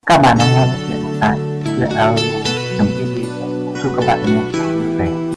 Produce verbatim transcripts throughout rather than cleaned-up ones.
Các bạn đang nghe chuyện tại truyện audio Nằm Yên Đi. Chúc các bạn nghe vui vẻ.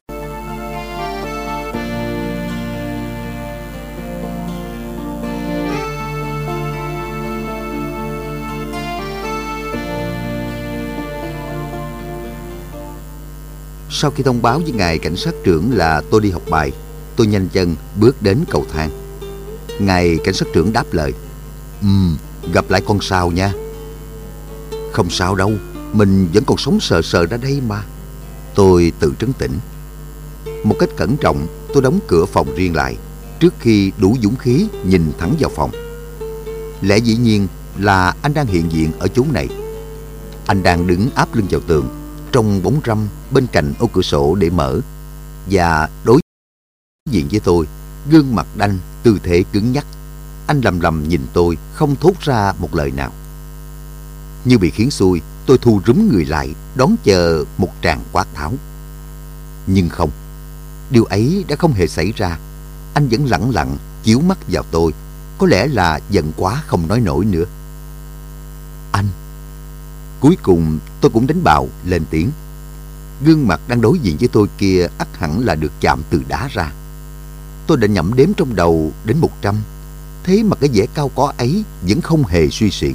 Sau khi thông báo với ngài cảnh sát trưởng là tôi đi học bài, tôi nhanh chân bước đến cầu thang. Ngài cảnh sát trưởng đáp lời: Ừm, gặp lại con sau nha. Không sao đâu, mình vẫn còn sống sờ sờ ra đây mà. Tôi tự trấn tĩnh. Một cách cẩn trọng, tôi đóng cửa phòng riêng lại trước khi đủ dũng khí nhìn thẳng vào phòng. Lẽ dĩ nhiên là anh đang hiện diện ở chốn này. Anh đang đứng áp lưng vào tường, trong bóng râm bên cạnh ô cửa sổ để mở, và đối diện với tôi, gương mặt đanh, tư thế cứng nhắc. Anh lầm lầm nhìn tôi, không thốt ra một lời nào. Như bị khiến xuôi, tôi thu rúm người lại, đón chờ một tràng quát tháo. Nhưng không, điều ấy đã không hề xảy ra. Anh vẫn lẳng lặng chiếu mắt vào tôi, có lẽ là giận quá không nói nổi nữa. Anh. Cuối cùng tôi cũng đánh bạo lên tiếng. Gương mặt đang đối diện với tôi kia ắt hẳn là được chạm từ đá ra. Tôi đã nhẩm đếm trong đầu đến một trăm, thế mà cái vẻ cao có ấy vẫn không hề suy xiển.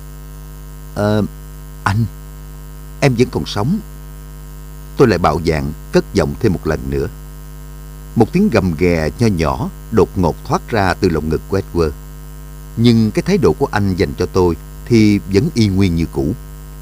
Ờ, anh, em vẫn còn sống. Tôi lại bạo dạn cất giọng thêm một lần nữa. Một tiếng gầm ghè nho nhỏ đột ngột thoát ra từ lồng ngực của Edward. Nhưng cái thái độ của anh dành cho tôi thì vẫn y nguyên như cũ.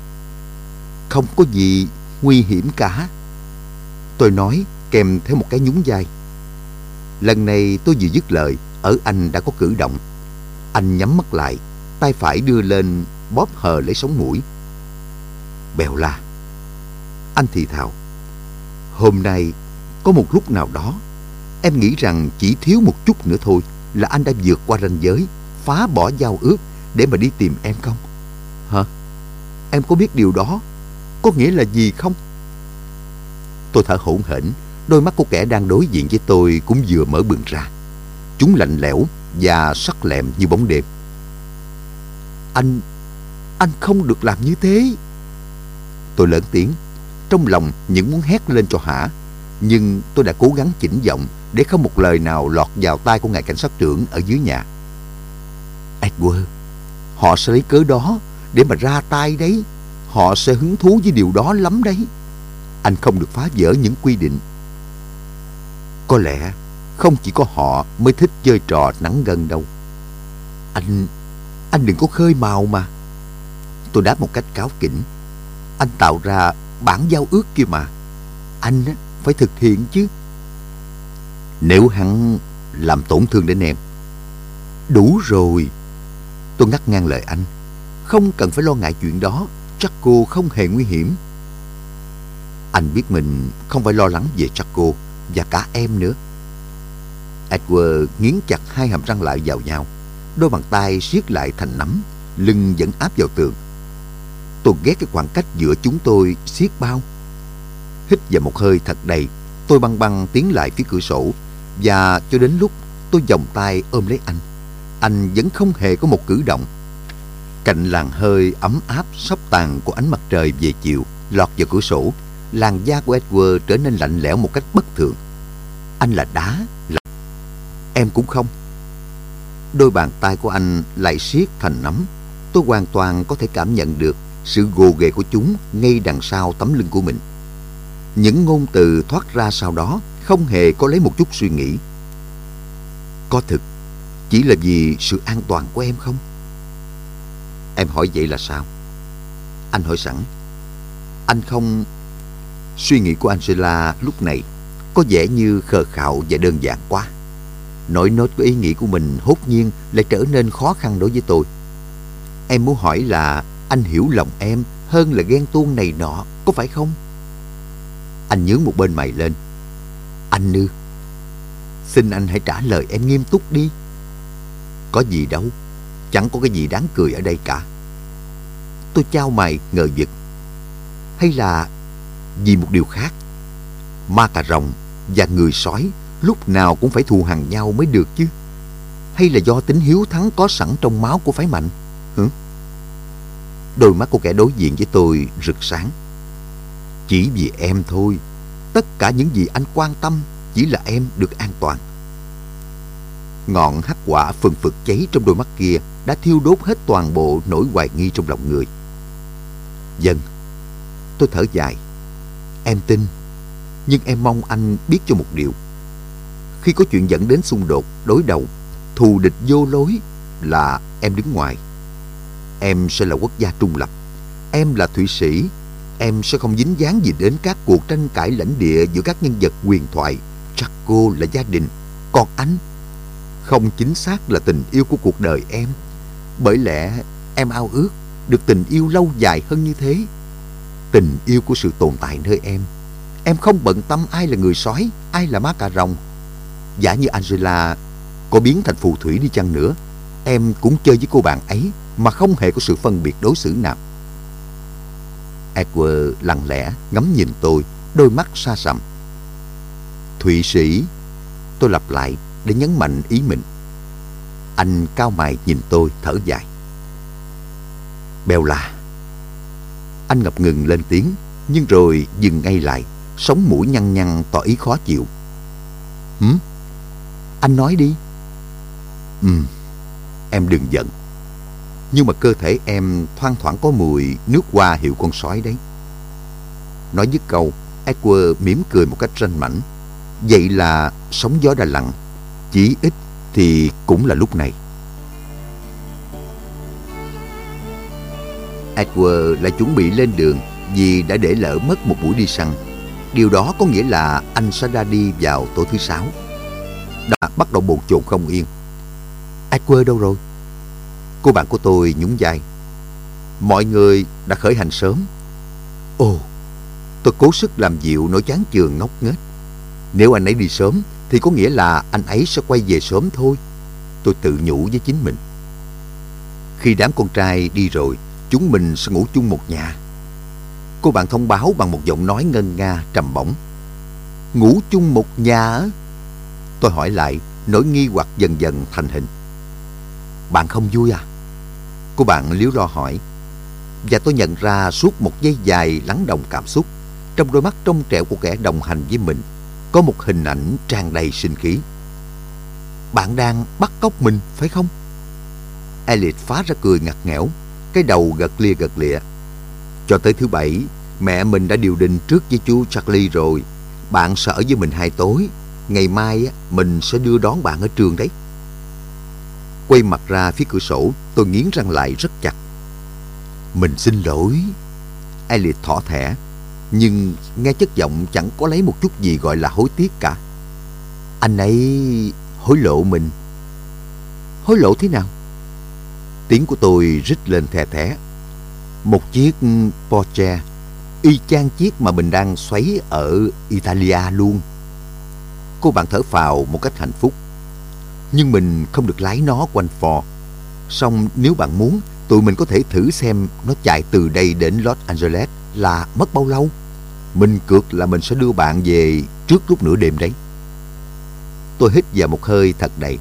Không có gì nguy hiểm cả, tôi nói kèm theo một cái nhún vai. Lần này tôi vừa dứt lời, ở anh đã có cử động. Anh nhắm mắt lại, tay phải đưa lên bóp hờ lấy sống mũi. Bèo la, anh thì thào. Hôm nay có một lúc nào đó em nghĩ rằng chỉ thiếu một chút nữa thôi là anh đã vượt qua ranh giới, phá bỏ giao ước để mà đi tìm em không? Hả? Em có biết điều đó có nghĩa là gì không? Tôi thở hổn hển. Đôi mắt của kẻ đang đối diện với tôi cũng vừa mở bừng ra. Chúng lạnh lẽo và sắc lẹm như bóng đêm. Anh, anh không được làm như thế. Tôi lớn tiếng, trong lòng những muốn hét lên cho hả. Nhưng tôi đã cố gắng chỉnh giọng để không một lời nào lọt vào tai của ngài cảnh sát trưởng ở dưới nhà. Edward, họ sẽ lấy cớ đó để mà ra tay đấy. Họ sẽ hứng thú với điều đó lắm đấy. Anh không được phá vỡ những quy định. Có lẽ không chỉ có họ mới thích chơi trò nắn gân đâu. Anh, anh đừng có khơi mào mà. Tôi đáp một cách cáu kỉnh. Anh tạo ra bản giao ước kia mà. Anh phải thực hiện chứ. Nếu hắn làm tổn thương đến em. Đủ rồi. Tôi ngắt ngang lời anh. Không cần phải lo ngại chuyện đó. Jaco không hề nguy hiểm. Anh biết mình không phải lo lắng về Jaco và cả em nữa. Edward nghiến chặt hai hàm răng lại vào nhau, đôi bàn tay siết lại thành nắm, lưng vẫn áp vào tường. Tôi ghét cái khoảng cách giữa chúng tôi siết bao. Hít vào một hơi thật đầy, tôi băng băng tiến lại phía cửa sổ, và cho đến lúc tôi vòng tay ôm lấy anh, anh vẫn không hề có một cử động. Cạnh làn hơi ấm áp sắp tàn của ánh mặt trời về chiều lọt vào cửa sổ, làn da của Edward trở nên lạnh lẽo một cách bất thường. Anh là đá, là... em cũng không. Đôi bàn tay của anh lại siết thành nắm. Tôi hoàn toàn có thể cảm nhận được sự gồ ghề của chúng ngay đằng sau tấm lưng của mình. Những ngôn từ thoát ra sau đó không hề có lấy một chút suy nghĩ. Có thực chỉ là vì sự an toàn của em không? Em hỏi vậy là sao? Anh hỏi sẵn. Anh không... Suy nghĩ của Angela lúc này có vẻ như khờ khạo và đơn giản quá. Nỗi nốt của ý nghĩ của mình hốt nhiên lại trở nên khó khăn đối với tôi. Em muốn hỏi là anh hiểu lòng em hơn là ghen tuông này nọ, có phải không? Anh nhướng một bên mày lên. Anh ư? Xin anh hãy trả lời em nghiêm túc đi. Có gì đâu, chẳng có cái gì đáng cười ở đây cả. Tôi chau mày ngờ vực. Hay là vì một điều khác? Ma cà rồng và người sói lúc nào cũng phải thù hằn nhau mới được chứ? Hay là do tính hiếu thắng có sẵn trong máu của phái mạnh? Hử? Đôi mắt của kẻ đối diện với tôi rực sáng. Chỉ vì em thôi. Tất cả những gì anh quan tâm chỉ là em được an toàn. Ngọn hắc quả phừng phực cháy trong đôi mắt kia đã thiêu đốt hết toàn bộ nỗi hoài nghi trong lòng người. Vâng, tôi thở dài. Em tin, nhưng em mong anh biết cho một điều. Khi có chuyện dẫn đến xung đột, đối đầu, thù địch vô lối là em đứng ngoài. Em sẽ là quốc gia trung lập. Em là Thụy Sĩ. Em sẽ không dính dáng gì đến các cuộc tranh cãi lãnh địa giữa các nhân vật huyền thoại. Draco là gia đình. Còn anh, không chính xác là tình yêu của cuộc đời em. Bởi lẽ em ao ước được tình yêu lâu dài hơn như thế. Tình yêu của sự tồn tại nơi em. Em không bận tâm ai là người sói, ai là má cà rồng. Giả như Angela có biến thành phù thủy đi chăng nữa, em cũng chơi với cô bạn ấy mà không hề có sự phân biệt đối xử nào. Edward lặng lẽ ngắm nhìn tôi, đôi mắt xa sầm. Thụy Sĩ, tôi lặp lại để nhấn mạnh ý mình. Anh cau mày nhìn tôi, thở dài. Bella. Anh ngập ngừng lên tiếng, nhưng rồi dừng ngay lại, sống mũi nhăn nhăn tỏ ý khó chịu. Hử? Anh nói đi. Ừm, em đừng giận. Nhưng mà cơ thể em thoang thoảng có mùi nước hoa hiệu con sói đấy. Nói dứt câu, Edward mỉm cười một cách ranh mãnh. Vậy là sóng gió đã lặng. Chỉ ít thì cũng là lúc này. Edward lại chuẩn bị lên đường vì đã để lỡ mất một buổi đi săn. Điều đó có nghĩa là anh sẽ ra đi vào tối thứ sáu. Đã bắt đầu bồn chồn không yên. Edward đâu rồi? Cô bạn của tôi nhún vai. Mọi người đã khởi hành sớm. Ồ, tôi cố sức làm dịu nỗi chán chường ngốc nghếch. Nếu anh ấy đi sớm thì có nghĩa là anh ấy sẽ quay về sớm thôi. Tôi tự nhủ với chính mình. Khi đám con trai đi rồi, chúng mình sẽ ngủ chung một nhà. Cô bạn thông báo bằng một giọng nói ngân nga trầm bổng. Ngủ chung một nhà á? Tôi hỏi lại, nỗi nghi hoặc dần dần thành hình. Bạn không vui à? Cô bạn líu lo hỏi. Và tôi nhận ra suốt một giây dài lắng đọng cảm xúc, trong đôi mắt trong trẻo của kẻ đồng hành với mình có một hình ảnh tràn đầy sinh khí. Bạn đang bắt cóc mình, phải không? Elliot phá ra cười ngặt nghẽo, cái đầu gật lia gật lịa. Cho tới thứ bảy, mẹ mình đã điều đình trước với chú Charlie rồi. Bạn sẽ ở với mình hai tối. Ngày mai mình sẽ đưa đón bạn ở trường đấy. Quay mặt ra phía cửa sổ, tôi nghiến răng lại rất chặt. Mình xin lỗi. Elliot thỏ thẻ, nhưng nghe chất giọng chẳng có lấy một chút gì gọi là hối tiếc cả. Anh ấy hối lộ mình. Hối lộ thế nào? Tiếng của tôi rít lên the thé. Một chiếc Porsche, y chang chiếc mà mình đang xoáy ở Italia luôn. Cô bạn thở phào một cách hạnh phúc. Nhưng mình không được lái nó quanh phò. Song nếu bạn muốn, tụi mình có thể thử xem nó chạy từ đây đến Los Angeles là mất bao lâu. Mình cược là mình sẽ đưa bạn về trước lúc nửa đêm đấy. Tôi hít vào một hơi thật đầy.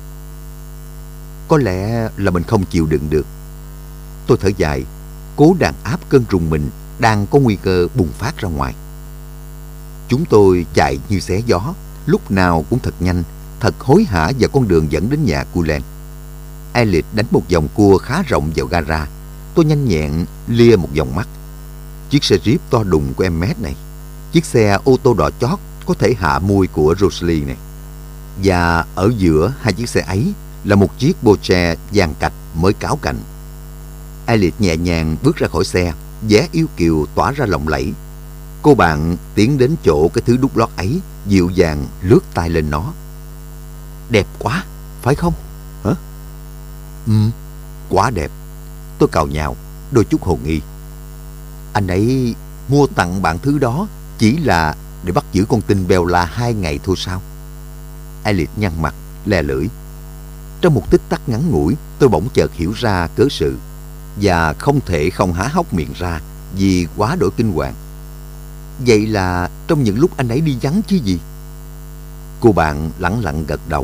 Có lẽ là mình không chịu đựng được. Tôi thở dài, cố đàn áp cơn rùng mình đang có nguy cơ bùng phát ra ngoài. Chúng tôi chạy như xé gió, lúc nào cũng thật nhanh, thật hối hả vào con đường dẫn đến nhà Cullen. Elliot đánh một vòng cua khá rộng vào gara. Tôi nhanh nhẹn lia một vòng mắt. Chiếc xe Jeep to đùng của em Mét này, chiếc xe ô tô đỏ chót có thể hạ mui của Rosalie này, và ở giữa hai chiếc xe ấy là một chiếc Porsche vàng cạch mới cáo cạnh. Elliot nhẹ nhàng bước ra khỏi xe, vẻ yêu kiều tỏa ra lộng lẫy. Cô bạn tiến đến chỗ cái thứ đút lót ấy, dịu dàng lướt tay lên nó. Đẹp quá, phải không? Hả? Ừ, quá đẹp. Tôi cào nhào, đôi chút hồ nghi. Anh ấy mua tặng bạn thứ đó chỉ là để bắt giữ con tin Bella hai ngày thôi sao? Elliot nhăn mặt, le lưỡi. Trong một tích tắc ngắn ngủi, tôi bỗng chợt hiểu ra cớ sự, và không thể không há hốc miệng ra vì quá đổi kinh hoàng. Vậy là trong những lúc anh ấy đi vắng chứ gì? Cô bạn lẳng lặng gật đầu.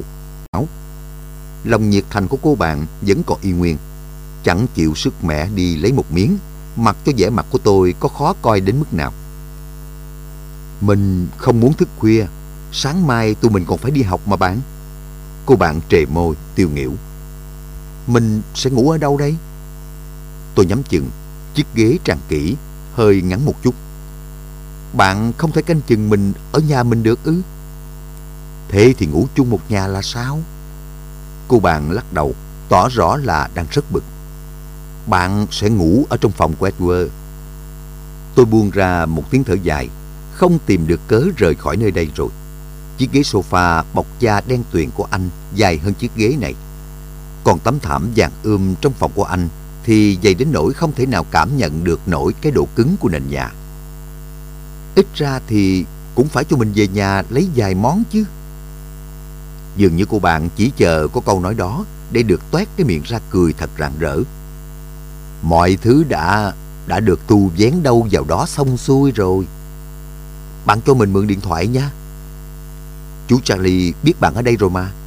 Lòng nhiệt thành của cô bạn vẫn còn y nguyên, chẳng chịu sức mẻ đi lấy một miếng, mặc cho vẻ mặt của tôi có khó coi đến mức nào. Mình không muốn thức khuya. Sáng mai tụi mình còn phải đi học mà bạn. Cô bạn trề môi, tiêu nghỉu. Mình sẽ ngủ ở đâu đây? Tôi nhắm chừng, chiếc ghế tràn kỹ, hơi ngắn một chút. Bạn không thể canh chừng mình ở nhà mình được ư? Thế thì ngủ chung một nhà là sao? Cô bạn lắc đầu, tỏ rõ là đang rất bực. Bạn sẽ ngủ ở trong phòng của Edward. Tôi buông ra một tiếng thở dài, không tìm được cớ rời khỏi nơi đây rồi. Chiếc ghế sofa bọc da đen tuyền của anh dài hơn chiếc ghế này. Còn tấm thảm vàng ươm trong phòng của anh thì dày đến nỗi không thể nào cảm nhận được nổi cái độ cứng của nền nhà. Ít ra thì cũng phải cho mình về nhà lấy vài món chứ. Dường như cô bạn chỉ chờ có câu nói đó để được toét cái miệng ra cười thật rạng rỡ. Mọi thứ đã đã được tu vén đâu vào đó xong xuôi rồi. Bạn cho mình mượn điện thoại nha. Chú Charlie biết bạn ở đây rồi mà.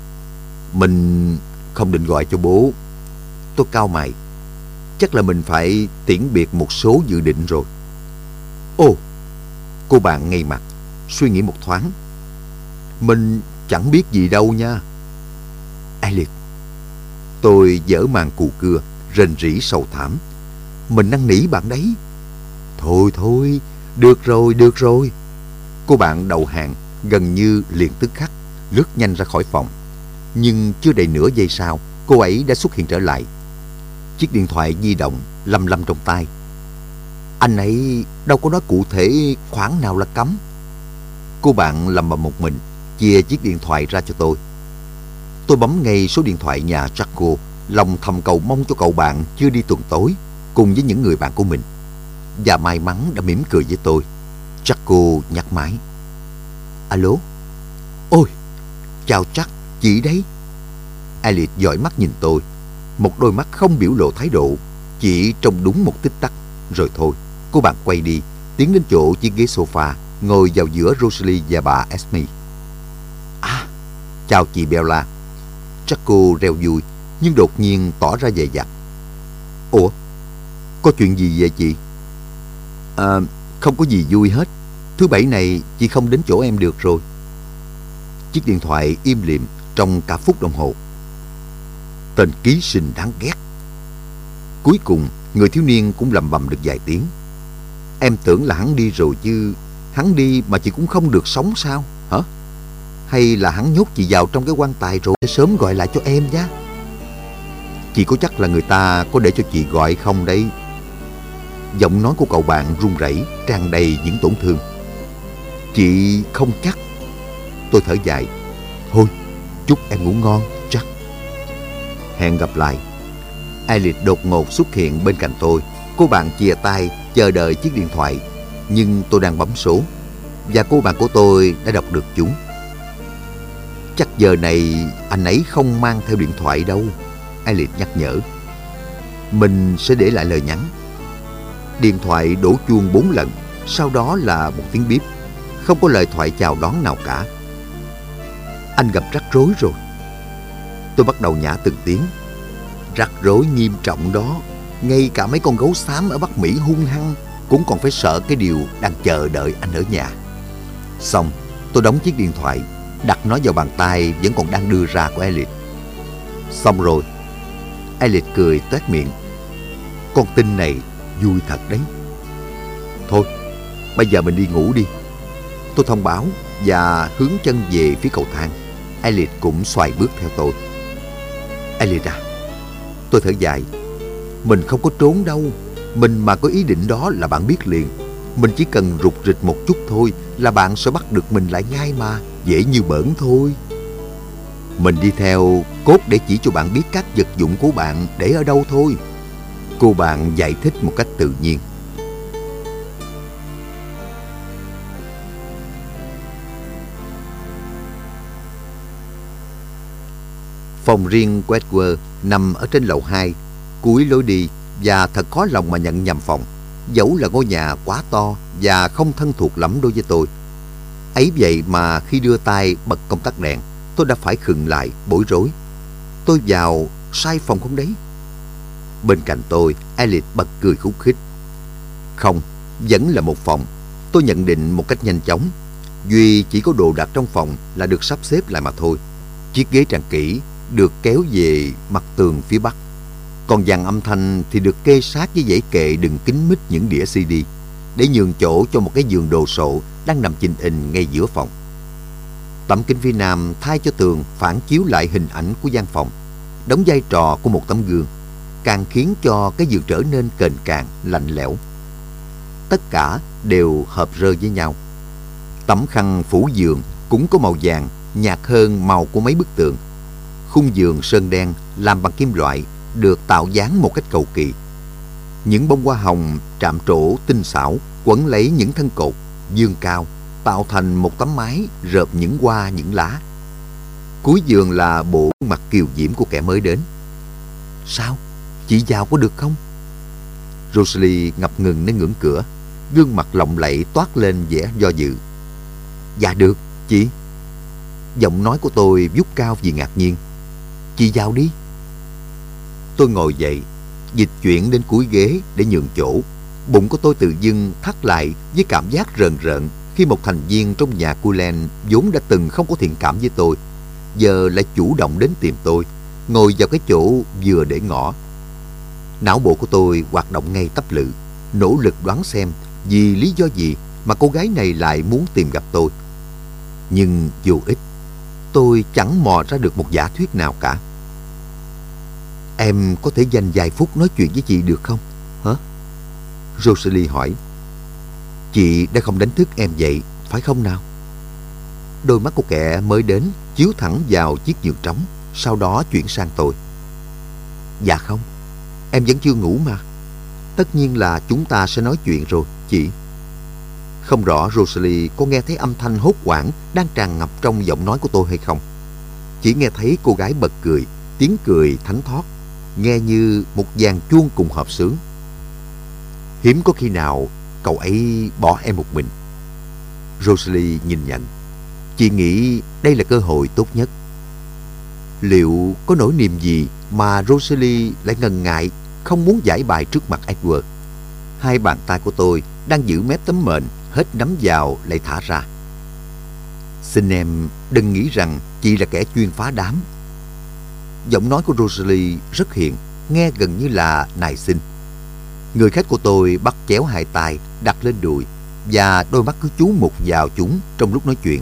Mình không định gọi cho bố. Tôi cau mày. Chắc là mình phải tiễn biệt một số dự định rồi. Ồ, cô bạn ngây mặt, suy nghĩ một thoáng. Mình chẳng biết gì đâu nha. Elliot. Tôi dở màn cù cưa, rền rĩ sầu thảm. Mình năn nỉ bạn đấy. Thôi thôi, được rồi, được rồi. Cô bạn đầu hàng, gần như liền tức khắc, lướt nhanh ra khỏi phòng. Nhưng chưa đầy nửa giây sau, cô ấy đã xuất hiện trở lại. Chiếc điện thoại di động lăm lăm trong tay. Anh ấy đâu có nói cụ thể khoản nào là cấm. Cô bạn lầm bầm một mình, chia chiếc điện thoại ra cho tôi. Tôi bấm ngay số điện thoại nhà Jaco, lòng thầm cầu mong cho cậu bạn chưa đi tuần tối cùng với những người bạn của mình. Và may mắn đã mỉm cười với tôi. Jaco nhắc máy. Alo? Ôi, chào Jack, chị đấy. Elliot dõi mắt nhìn tôi. Một đôi mắt không biểu lộ thái độ, chỉ trong đúng một tích tắc. Rồi thôi, cô bạn quay đi, tiến đến chỗ chiếc ghế sofa, ngồi vào giữa Rosalie và bà Esme. À, chào chị Bella. Jaco reo vui, nhưng đột nhiên tỏ ra dè dặt. Ủa, có chuyện gì vậy chị? À, không có gì vui hết. Thứ bảy này chị không đến chỗ em được rồi. Chiếc điện thoại im lìm trong cả phút đồng hồ. Tên ký sinh đáng ghét. Cuối cùng, người thiếu niên cũng lầm bầm được vài tiếng. Em tưởng là hắn đi rồi chứ. Hắn đi mà chị cũng không được sống sao? Hả? Hay là hắn nhốt chị vào trong cái quan tài rồi để sớm gọi lại cho em nhé? Chị có chắc là người ta có để cho chị gọi không đấy? Giọng nói của cậu bạn run rẩy, tràn đầy những tổn thương. Chị không chắc. Tôi thở dài. Thôi, chúc em ngủ ngon, chắc. Hẹn gặp lại. Elliot đột ngột xuất hiện bên cạnh tôi. Cô bạn chìa tay chờ đợi chiếc điện thoại. Nhưng tôi đang bấm số, và cô bạn của tôi đã đọc được chúng. Chắc giờ này anh ấy không mang theo điện thoại đâu, Elliot nhắc nhở. Mình sẽ để lại lời nhắn. Điện thoại đổ chuông bốn lần, sau đó là một tiếng bíp. Không có lời thoại chào đón nào cả. Anh gặp rắc rối rồi. Tôi bắt đầu nhả từng tiếng. Rắc rối nghiêm trọng đó. Ngay cả mấy con gấu xám ở Bắc Mỹ hung hăng cũng còn phải sợ cái điều đang chờ đợi anh ở nhà. Xong, tôi đóng chiếc điện thoại, đặt nó vào bàn tay vẫn còn đang đưa ra của Elliot. Xong rồi. Elliot cười toét miệng. Con tin này vui thật đấy. Thôi, bây giờ mình đi ngủ đi. Tôi thông báo và hướng chân về phía cầu thang. Elliot cũng xoài bước theo tôi. Elliot à, tôi thở dài. Mình không có trốn đâu. Mình mà có ý định đó là bạn biết liền. Mình chỉ cần rụt rịch một chút thôi là bạn sẽ bắt được mình lại ngay mà. Dễ như bỡn thôi. Mình đi theo cốt để chỉ cho bạn biết các vật dụng của bạn để ở đâu thôi. Cô bạn giải thích một cách tự nhiên. Phòng riêng của Edward nằm ở trên lầu hai, cuối lối đi, và thật khó lòng mà nhận nhầm phòng. Dẫu là ngôi nhà quá to và không thân thuộc lắm đối với tôi. Ấy vậy mà khi đưa tay bật công tắc đèn, tôi đã phải khựng lại, bối rối. Tôi vào sai phòng không đấy? Bên cạnh tôi, Elliot bật cười khúc khích. Không, vẫn là một phòng. Tôi nhận định một cách nhanh chóng. Duy chỉ có đồ đạc trong phòng là được sắp xếp lại mà thôi. Chiếc ghế tràn kỹ được kéo về mặt tường phía bắc. Còn dàn âm thanh thì được kê sát với dãy kệ đựng kín mít những đĩa xê đê, để nhường chỗ cho một cái giường đồ sộ đang nằm chình ình ngay giữa phòng. Tấm kính phía nam thay cho tường phản chiếu lại hình ảnh của gian phòng, đóng vai trò của một tấm gương, càng khiến cho cái giường trở nên kềnh càng, lạnh lẽo. Tất cả đều hợp rơ với nhau. Tấm khăn phủ giường cũng có màu vàng, nhạt hơn màu của mấy bức tượng. Khung giường sơn đen làm bằng kim loại được tạo dáng một cách cầu kỳ. Những bông hoa hồng trạm trổ tinh xảo quấn lấy những thân cột, dương cao, tạo thành một tấm mái rợp những hoa những lá. Cuối giường là bộ mặt kiều diễm của kẻ mới đến. Sao? Chị vào có được không? Rosalie ngập ngừng nơi ngưỡng cửa, gương mặt lộng lẫy toát lên vẻ do dự. Dạ được, chị. Giọng nói của tôi vút cao vì ngạc nhiên. Chị vào đi. Tôi ngồi dậy, dịch chuyển đến cuối ghế để nhường chỗ. Bụng của tôi tự dưng thắt lại với cảm giác rờn rợn khi một thành viên trong nhà Cullen vốn đã từng không có thiện cảm với tôi, giờ lại chủ động đến tìm tôi, ngồi vào cái chỗ vừa để ngỏ. Não bộ của tôi hoạt động ngay tắp lự, nỗ lực đoán xem vì lý do gì mà cô gái này lại muốn tìm gặp tôi. Nhưng vô ích, tôi chẳng mò ra được một giả thuyết nào cả. Em có thể dành vài phút nói chuyện với chị được không? Hả? Rosalie hỏi. Chị đã không đánh thức em dậy, phải không nào? Đôi mắt của kẻ mới đến chiếu thẳng vào chiếc giường trống, sau đó chuyển sang tôi. Dạ không, em vẫn chưa ngủ mà. Tất nhiên là chúng ta sẽ nói chuyện rồi, chị. Không rõ Rosalie có nghe thấy âm thanh hốt hoảng đang tràn ngập trong giọng nói của tôi hay không. Chỉ nghe thấy cô gái bật cười, tiếng cười thánh thót, nghe như một dàn chuông cùng hợp xướng. Hiếm có khi nào cậu ấy bỏ em một mình. Rosalie nhìn nhận. Chị nghĩ đây là cơ hội tốt nhất. Liệu có nỗi niềm gì mà Rosalie lại ngần ngại, không muốn giải bài trước mặt Edward? Hai bàn tay của tôi đang giữ mép tấm mền, hết nắm vào lại thả ra. Xin em đừng nghĩ rằng chị là kẻ chuyên phá đám. Giọng nói của Rosalie rất hiền, nghe gần như là nài xin. Người khách của tôi bắt chéo hai tay đặt lên đùi và đôi mắt cứ chú mục vào chúng trong lúc nói chuyện.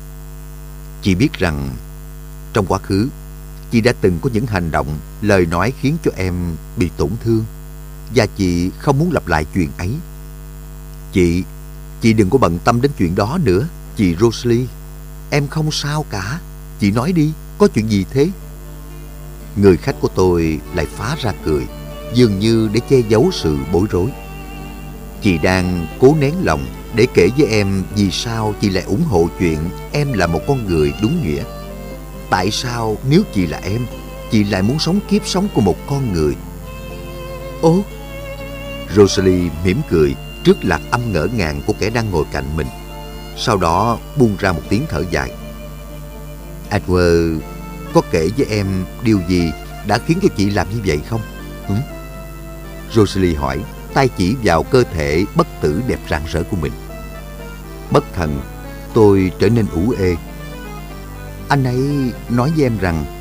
Chị biết rằng trong quá khứ chị đã từng có những hành động, lời nói khiến cho em bị tổn thương, và chị không muốn lặp lại chuyện ấy. Chị, chị đừng có bận tâm đến chuyện đó nữa, chị Rosalie. Em không sao cả. Chị nói đi, có chuyện gì thế? Người khách của tôi lại phá ra cười, dường như để che giấu sự bối rối. Chị đang cố nén lòng để kể với em vì sao chị lại ủng hộ chuyện em là một con người đúng nghĩa. Tại sao nếu chị là em, chị lại muốn sống kiếp sống của một con người? Ố! Rosalie mỉm cười trước lạc âm ngỡ ngàng của kẻ đang ngồi cạnh mình. Sau đó buông ra một tiếng thở dài. Edward có kể với em điều gì đã khiến cho chị làm như vậy không? Ừ? Rosalie hỏi, tay chỉ vào cơ thể bất tử đẹp rạng rỡ của mình. Bất thần, tôi trở nên ủ ê. Anh ấy nói với em rằng